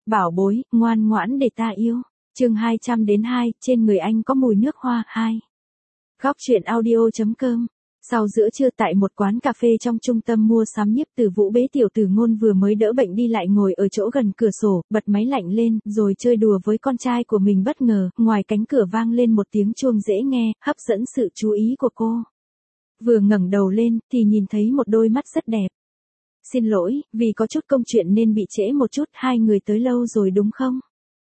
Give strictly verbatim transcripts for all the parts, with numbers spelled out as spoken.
Bảo bối, ngoan ngoãn để ta yêu. Chương hai trăm đến hai, trên người anh có mùi nước hoa, hai. Góc truyện audio chấm com. Sau giữa trưa tại một quán cà phê trong trung tâm mua sắm, Nhiếp Từ Vũ bế Tiểu Từ Ngôn vừa mới đỡ bệnh đi lại ngồi ở chỗ gần cửa sổ, bật máy lạnh lên, rồi chơi đùa với con trai của mình. Bất ngờ, ngoài cánh cửa vang lên một tiếng chuông dễ nghe, hấp dẫn sự chú ý của cô. Vừa ngẩng đầu lên, thì nhìn thấy một đôi mắt rất đẹp. Xin lỗi, vì có chút công chuyện nên bị trễ một chút, hai người tới lâu rồi đúng không?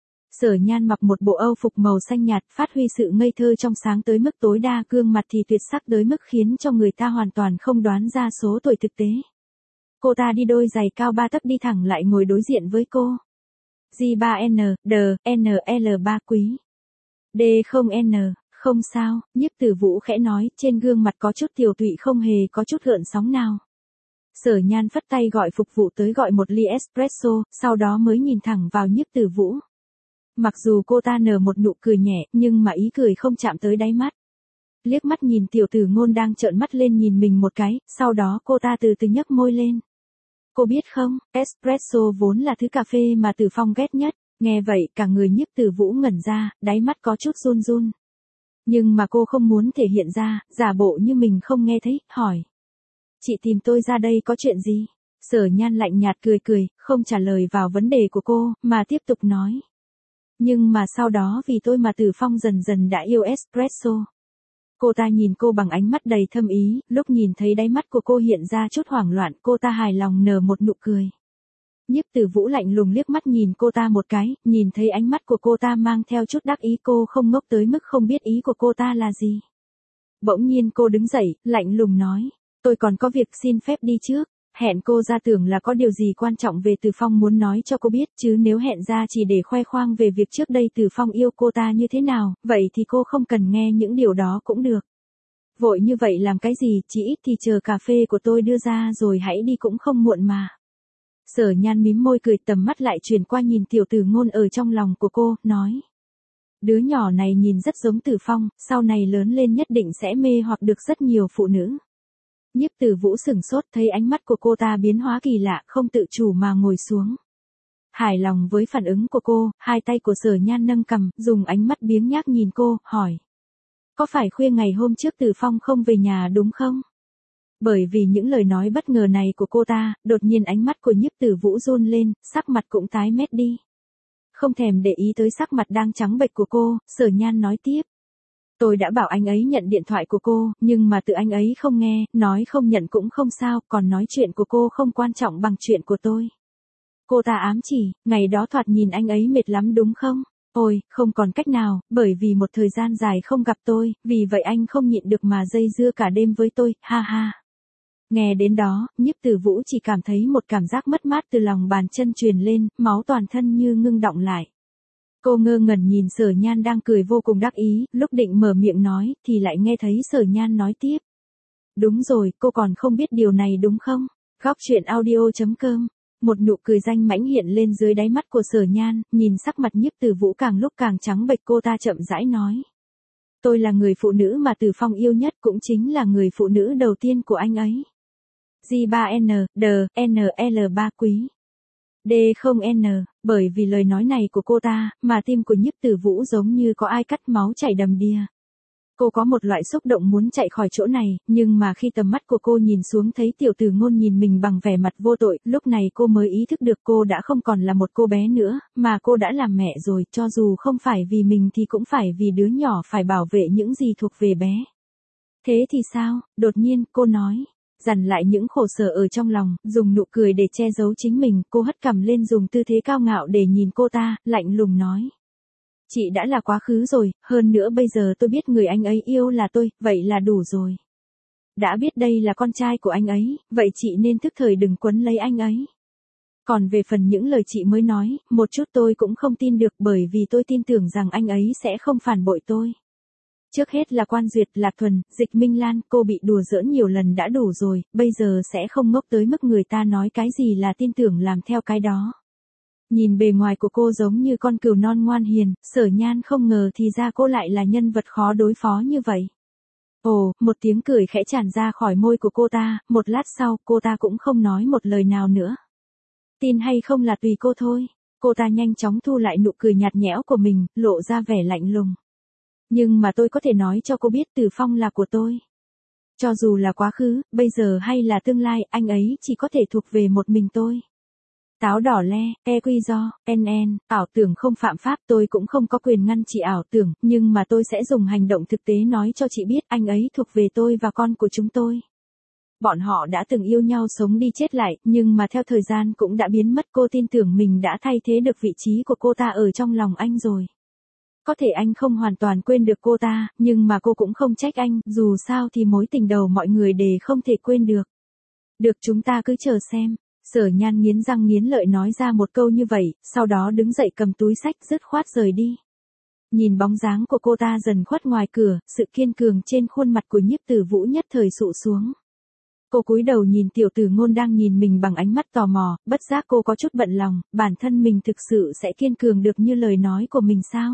Sở Nhan mặc một bộ âu phục màu xanh nhạt, phát huy sự ngây thơ trong sáng tới mức tối đa, gương mặt thì tuyệt sắc tới mức khiến cho người ta hoàn toàn không đoán ra số tuổi thực tế. Cô ta đi đôi giày cao ba tấc đi thẳng lại ngồi đối diện với cô. G ba N, D, N L ba quý. D không N, không sao, Nhiếp Từ Vũ khẽ nói, trên gương mặt có chút tiều tụy không hề có chút gợn sóng nào. Sở Nhan phất tay gọi phục vụ tới gọi một ly espresso, sau đó mới nhìn thẳng vào Nhiếp Từ Vũ. Mặc dù cô ta nở một nụ cười nhẹ, nhưng mà ý cười không chạm tới đáy mắt. Liếc mắt nhìn Tiểu Từ Ngôn đang trợn mắt lên nhìn mình một cái, sau đó cô ta từ từ nhấc môi lên. Cô biết không, espresso vốn là thứ cà phê mà Từ Phong ghét nhất. Nghe vậy cả người Nhiếp Từ Vũ ngẩn ra, đáy mắt có chút run run. Nhưng mà cô không muốn thể hiện ra, giả bộ như mình không nghe thấy, hỏi. Chị tìm tôi ra đây có chuyện gì? Sở Nhan lạnh nhạt cười cười, không trả lời vào vấn đề của cô, mà tiếp tục nói. Nhưng mà sau đó vì tôi mà Từ Phong dần dần đã yêu espresso. Cô ta nhìn cô bằng ánh mắt đầy thâm ý, lúc nhìn thấy đáy mắt của cô hiện ra chút hoảng loạn, cô ta hài lòng nở một nụ cười. Nhiếp Từ Vũ lạnh lùng liếc mắt nhìn cô ta một cái, nhìn thấy ánh mắt của cô ta mang theo chút đắc ý, cô không ngốc tới mức không biết ý của cô ta là gì. Bỗng nhiên cô đứng dậy, lạnh lùng nói. Tôi còn có việc xin phép đi trước. Hẹn cô ra tưởng là có điều gì quan trọng về Từ Phong muốn nói cho cô biết, chứ nếu hẹn ra chỉ để khoe khoang về việc trước đây Từ Phong yêu cô ta như thế nào, vậy thì cô không cần nghe những điều đó cũng được. Vội như vậy làm cái gì, chỉ ít thì chờ cà phê của tôi đưa ra rồi hãy đi cũng không muộn mà. Sở Nhan mím môi cười, tầm mắt lại chuyển qua nhìn Tiểu Từ Ngôn ở trong lòng của cô, nói. Đứa nhỏ này nhìn rất giống Từ Phong, sau này lớn lên nhất định sẽ mê hoặc được rất nhiều phụ nữ. Nhiếp Từ Vũ sửng sốt, thấy ánh mắt của cô ta biến hóa kỳ lạ, không tự chủ mà ngồi xuống. Hài lòng với phản ứng của cô, hai tay của Sở Nhan nâng cằm, dùng ánh mắt biếng nhác nhìn cô, hỏi. Có phải khuya ngày hôm trước Từ Phong không về nhà đúng không? Bởi vì những lời nói bất ngờ này của cô ta, đột nhiên ánh mắt của Nhiếp Từ Vũ run lên, sắc mặt cũng tái mét đi. Không thèm để ý tới sắc mặt đang trắng bệch của cô, Sở Nhan nói tiếp. Tôi đã bảo anh ấy nhận điện thoại của cô, nhưng mà tự anh ấy không nghe, nói không nhận cũng không sao, còn nói chuyện của cô không quan trọng bằng chuyện của tôi. Cô ta ám chỉ, ngày đó thoạt nhìn anh ấy mệt lắm đúng không? Ôi, không còn cách nào, bởi vì một thời gian dài không gặp tôi, vì vậy anh không nhịn được mà dây dưa cả đêm với tôi, ha ha. Nghe đến đó, Nhiếp Từ Vũ chỉ cảm thấy một cảm giác mất mát từ lòng bàn chân truyền lên, máu toàn thân như ngưng đọng lại. Cô ngơ ngẩn nhìn Sở Nhan đang cười vô cùng đắc ý, lúc định mở miệng nói, thì lại nghe thấy Sở Nhan nói tiếp. Đúng rồi, cô còn không biết điều này đúng không? Góc truyện audio chấm com. Một nụ cười danh mãnh hiện lên dưới đáy mắt của Sở Nhan, nhìn sắc mặt Nhiếp Từ Vũ càng lúc càng trắng bệch, cô ta chậm rãi nói. Tôi là người phụ nữ mà Từ Phong yêu nhất, cũng chính là người phụ nữ đầu tiên của anh ấy. G ba N, D, N L ba quý. D không N, bởi vì lời nói này của cô ta, mà tim của Nhiếp Từ Vũ giống như có ai cắt máu chảy đầm đìa. Cô có một loại xúc động muốn chạy khỏi chỗ này, nhưng mà khi tầm mắt của cô nhìn xuống thấy Tiểu Từ Ngôn nhìn mình bằng vẻ mặt vô tội, lúc này cô mới ý thức được cô đã không còn là một cô bé nữa, mà cô đã làm mẹ rồi, cho dù không phải vì mình thì cũng phải vì đứa nhỏ, phải bảo vệ những gì thuộc về bé. Thế thì sao? Đột nhiên, cô nói. Dằn lại những khổ sở ở trong lòng, dùng nụ cười để che giấu chính mình, cô hất cằm lên dùng tư thế cao ngạo để nhìn cô ta, lạnh lùng nói. Chị đã là quá khứ rồi, hơn nữa bây giờ tôi biết người anh ấy yêu là tôi, vậy là đủ rồi. Đã biết đây là con trai của anh ấy, vậy chị nên thức thời đừng quấn lấy anh ấy. Còn về phần những lời chị mới nói, một chút tôi cũng không tin được, bởi vì tôi tin tưởng rằng anh ấy sẽ không phản bội tôi. Trước hết là Quan Duyệt, Lạc Thuần, Dịch Minh Lan, cô bị đùa giỡn nhiều lần đã đủ rồi, bây giờ sẽ không ngốc tới mức người ta nói cái gì là tin tưởng làm theo cái đó. Nhìn bề ngoài của cô giống như con cừu non ngoan hiền, Sở Nhan không ngờ thì ra cô lại là nhân vật khó đối phó như vậy. Ồ, một tiếng cười khẽ tràn ra khỏi môi của cô ta, một lát sau, cô ta cũng không nói một lời nào nữa. Tin hay không là tùy cô thôi. Cô ta nhanh chóng thu lại nụ cười nhạt nhẽo của mình, lộ ra vẻ lạnh lùng. Nhưng mà tôi có thể nói cho cô biết Từ Phong là của tôi. Cho dù là quá khứ, bây giờ hay là tương lai, anh ấy chỉ có thể thuộc về một mình tôi. Táo đỏ le, e quy do, en en, ảo tưởng không phạm pháp, tôi cũng không có quyền ngăn chị ảo tưởng, nhưng mà tôi sẽ dùng hành động thực tế nói cho chị biết anh ấy thuộc về tôi và con của chúng tôi. Bọn họ đã từng yêu nhau sống đi chết lại, nhưng mà theo thời gian cũng đã biến mất. Cô tin tưởng mình đã thay thế được vị trí của cô ta ở trong lòng anh rồi. Có thể anh không hoàn toàn quên được cô ta, nhưng mà cô cũng không trách anh, dù sao thì mối tình đầu mọi người đều không thể quên được. Được, chúng ta cứ chờ xem. Sở Nhan nghiến răng nghiến lợi nói ra một câu như vậy, sau đó đứng dậy cầm túi xách dứt khoát rời đi. Nhìn bóng dáng của cô ta dần khuất ngoài cửa, sự kiên cường trên khuôn mặt của Nhiếp Tử Vũ nhất thời sụ xuống. Cô cúi đầu nhìn tiểu tử Ngôn đang nhìn mình bằng ánh mắt tò mò, bất giác cô có chút bận lòng, bản thân mình thực sự sẽ kiên cường được như lời nói của mình sao?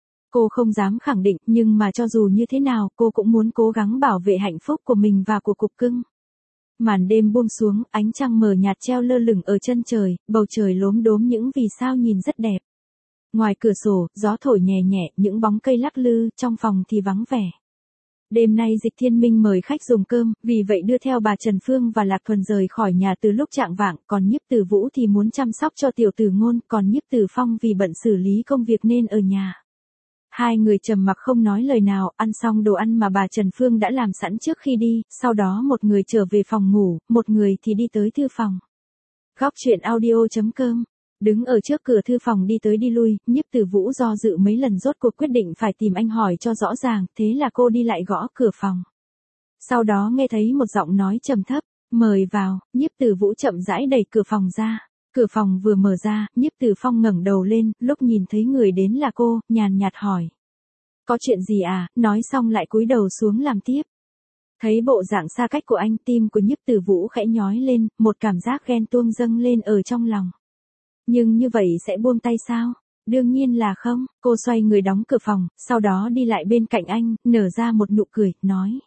Cô không dám khẳng định, nhưng mà cho dù như thế nào, cô cũng muốn cố gắng bảo vệ hạnh phúc của mình và của cục cưng. Màn đêm buông xuống, ánh trăng mờ nhạt treo lơ lửng ở chân trời, bầu trời lốm đốm những vì sao nhìn rất đẹp. Ngoài cửa sổ, gió thổi nhẹ nhẹ, những bóng cây lắc lư, trong phòng thì vắng vẻ. Đêm nay Dịch Thiên Minh mời khách dùng cơm, vì vậy đưa theo bà Trần Phương và Lạc Thuần rời khỏi nhà từ lúc chạng vạng, còn Nhiếp Tử Vũ thì muốn chăm sóc cho tiểu tử Ngôn, còn Nhiếp Tử Phong vì bận xử lý công việc nên ở nhà. Hai người trầm mặc không nói lời nào, ăn xong đồ ăn mà bà Trần Phương đã làm sẵn trước khi đi, sau đó một người trở về phòng ngủ, một người thì đi tới thư phòng. Góc truyện audio chấm com. Đứng ở trước cửa thư phòng đi tới đi lui, Nhiếp Tử Vũ do dự mấy lần rốt cuộc quyết định phải tìm anh hỏi cho rõ ràng, thế là cô đi lại gõ cửa phòng. Sau đó nghe thấy một giọng nói trầm thấp, mời vào. Nhiếp Tử Vũ chậm rãi đẩy cửa phòng ra. Cửa phòng vừa mở ra, Nhiếp Tử Phong ngẩng đầu lên, lúc nhìn thấy người đến là cô, nhàn nhạt hỏi. Có chuyện gì à, nói xong lại cúi đầu xuống làm tiếp. Thấy bộ dạng xa cách của anh, tim của Nhiếp Tử Vũ khẽ nhói lên, một cảm giác ghen tuông dâng lên ở trong lòng. Nhưng như vậy sẽ buông tay sao? Đương nhiên là không. Cô xoay người đóng cửa phòng, sau đó đi lại bên cạnh anh, nở ra một nụ cười, nói.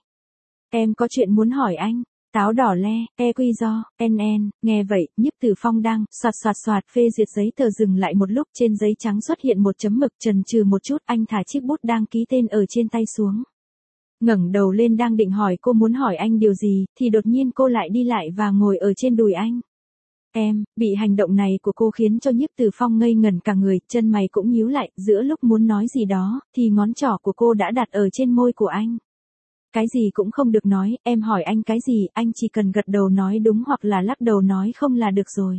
Em có chuyện muốn hỏi anh. Táo đỏ le, e quy do, en en, nghe vậy, Nhiếp Tử Phong đang, soạt soạt soạt phê duyệt giấy tờ dừng lại một lúc, trên giấy trắng xuất hiện một chấm mực, chần chừ một chút, anh thả chiếc bút đang ký tên ở trên tay xuống. Ngẩng đầu lên đang định hỏi cô muốn hỏi anh điều gì, thì đột nhiên cô lại đi lại và ngồi ở trên đùi anh. Em, bị hành động này của cô khiến cho Nhiếp Tử Phong ngây ngẩn cả người, chân mày cũng nhíu lại, giữa lúc muốn nói gì đó, thì ngón trỏ của cô đã đặt ở trên môi của anh. Cái gì cũng không được nói, em hỏi anh cái gì, anh chỉ cần gật đầu nói đúng hoặc là lắc đầu nói không là được rồi.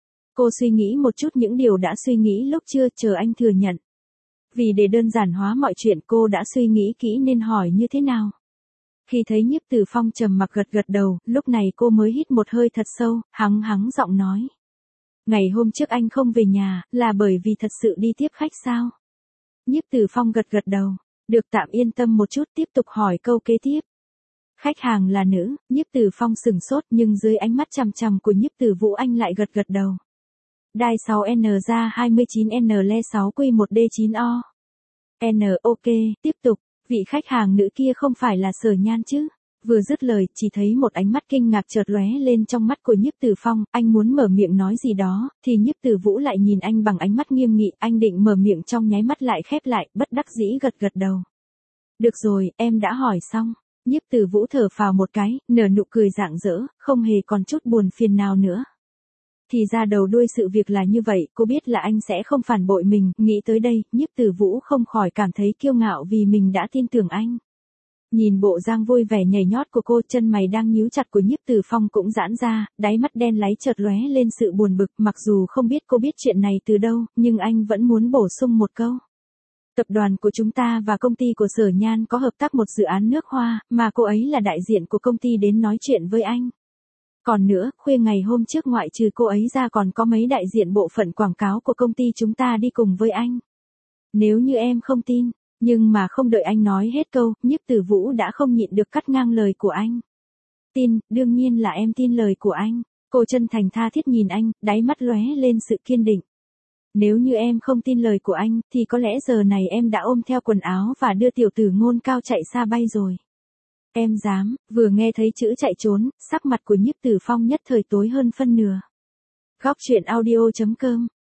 Cô suy nghĩ một chút những điều đã suy nghĩ lúc chưa, chờ anh thừa nhận. Vì để đơn giản hóa mọi chuyện cô đã suy nghĩ kỹ nên hỏi như thế nào. Khi thấy Nhiếp Tử Phong trầm mặc gật gật đầu, lúc này cô mới hít một hơi thật sâu, hắng hắng giọng nói. Ngày hôm trước anh không về nhà, là bởi vì thật sự đi tiếp khách sao? Nhiếp Tử Phong gật gật đầu. Được, tạm yên tâm một chút, tiếp tục hỏi câu kế tiếp. Khách hàng là nữ. Nhiếp Tử Phong sừng sốt, nhưng dưới ánh mắt chằm chằm của Nhiếp Tử Vũ anh lại gật gật đầu. Đai sáu N ra hai mươi chín N le sáu Q một D chín O. N ok, tiếp tục. Vị khách hàng nữ kia không phải là Sở Nhan chứ? Vừa dứt lời, chỉ thấy một ánh mắt kinh ngạc chợt lóe lên trong mắt của Nhiếp Tử Phong, anh muốn mở miệng nói gì đó, thì Nhiếp Tử Vũ lại nhìn anh bằng ánh mắt nghiêm nghị, anh định mở miệng trong nháy mắt lại khép lại, bất đắc dĩ gật gật đầu. Được rồi, em đã hỏi xong. Nhiếp Tử Vũ thở phào một cái, nở nụ cười rạng rỡ, không hề còn chút buồn phiền nào nữa. Thì ra đầu đuôi sự việc là như vậy, cô biết là anh sẽ không phản bội mình, nghĩ tới đây, Nhiếp Tử Vũ không khỏi cảm thấy kiêu ngạo vì mình đã tin tưởng anh. Nhìn bộ dáng vui vẻ nhảy nhót của cô, chân mày đang nhíu chặt của Nhiếp Tử Phong cũng giãn ra, đáy mắt đen láy chợt lóe lên sự buồn bực, mặc dù không biết cô biết chuyện này từ đâu, nhưng anh vẫn muốn bổ sung một câu. Tập đoàn của chúng ta và công ty của Sở Nhan có hợp tác một dự án nước hoa, mà cô ấy là đại diện của công ty đến nói chuyện với anh. Còn nữa, khuya ngày hôm trước ngoại trừ cô ấy ra còn có mấy đại diện bộ phận quảng cáo của công ty chúng ta đi cùng với anh. Nếu như em không tin, nhưng mà không đợi anh nói hết câu, Nhiếp Tử Vũ đã không nhịn được cắt ngang lời của anh. Tin, đương nhiên là em tin lời của anh. Cô chân thành tha thiết nhìn anh, đáy mắt lóe lên sự kiên định. Nếu như em không tin lời của anh, thì có lẽ giờ này em đã ôm theo quần áo và đưa tiểu tử Ngôn cao chạy xa bay rồi. Em dám, vừa nghe thấy chữ chạy trốn, sắc mặt của Nhiếp Tử Phong nhất thời tối hơn phân nửa. Góc truyện audio chấm com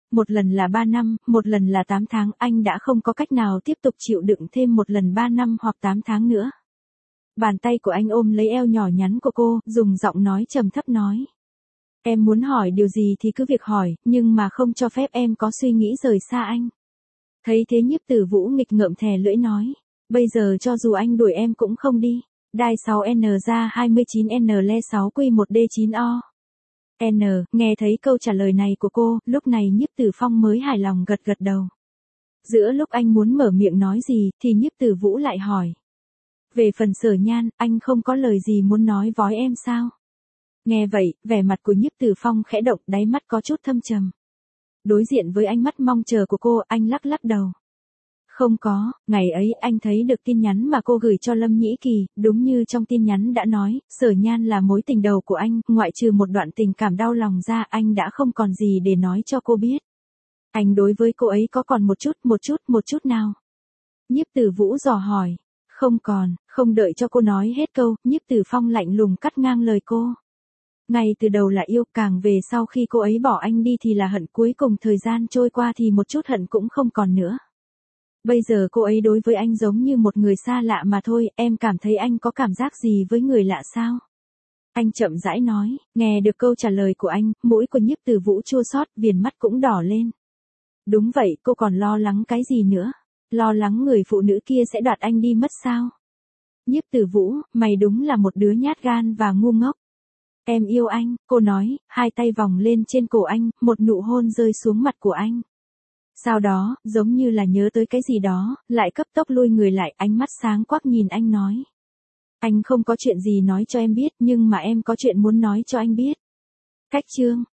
Một lần là ba năm, một lần là tám tháng, anh đã không có cách nào tiếp tục chịu đựng thêm một lần ba năm hoặc tám tháng nữa. Bàn tay của anh ôm lấy eo nhỏ nhắn của cô, dùng giọng nói trầm thấp nói. Em muốn hỏi điều gì thì cứ việc hỏi, nhưng mà không cho phép em có suy nghĩ rời xa anh. Thấy thế Nhiếp Tử Vũ nghịch ngợm thè lưỡi nói. Bây giờ cho dù anh đuổi em cũng không đi. Đai sáu N ra hai mươi chín N le sáu Q một D chín O. N, nghe thấy câu trả lời này của cô, lúc này Nhiếp Tử Phong mới hài lòng gật gật đầu. Giữa lúc anh muốn mở miệng nói gì, thì Nhiếp Tử Vũ lại hỏi. Về phần Sở Nhan, anh không có lời gì muốn nói với em sao? Nghe vậy, vẻ mặt của Nhiếp Tử Phong khẽ động, đáy mắt có chút thâm trầm. Đối diện với ánh mắt mong chờ của cô, anh lắc lắc đầu. Không có, ngày ấy anh thấy được tin nhắn mà cô gửi cho Lâm Nhĩ Kỳ, đúng như trong tin nhắn đã nói, Sở Nhan là mối tình đầu của anh, ngoại trừ một đoạn tình cảm đau lòng ra, anh đã không còn gì để nói cho cô biết. Anh đối với cô ấy có còn một chút, một chút, một chút nào? Nhiếp Tử Vũ dò hỏi. Không còn, không đợi cho cô nói hết câu, Nhiếp Tử Phong lạnh lùng cắt ngang lời cô. Ngay từ đầu là yêu, càng về sau khi cô ấy bỏ anh đi thì là hận, cuối cùng thời gian trôi qua thì một chút hận cũng không còn nữa. Bây giờ cô ấy đối với anh giống như một người xa lạ mà thôi, em cảm thấy anh có cảm giác gì với người lạ sao? Anh chậm rãi nói, nghe được câu trả lời của anh, mũi của Nhiếp Tử Vũ chua xót, viền mắt cũng đỏ lên. Đúng vậy, cô còn lo lắng cái gì nữa? Lo lắng người phụ nữ kia sẽ đoạt anh đi mất sao? Nhiếp Tử Vũ, mày đúng là một đứa nhát gan và ngu ngốc. Em yêu anh, cô nói, hai tay vòng lên trên cổ anh, một nụ hôn rơi xuống mặt của anh. Sau đó, giống như là nhớ tới cái gì đó, lại cấp tốc lui người lại, ánh mắt sáng quắc nhìn anh nói. Anh không có chuyện gì nói cho em biết, nhưng mà em có chuyện muốn nói cho anh biết. Cách chương.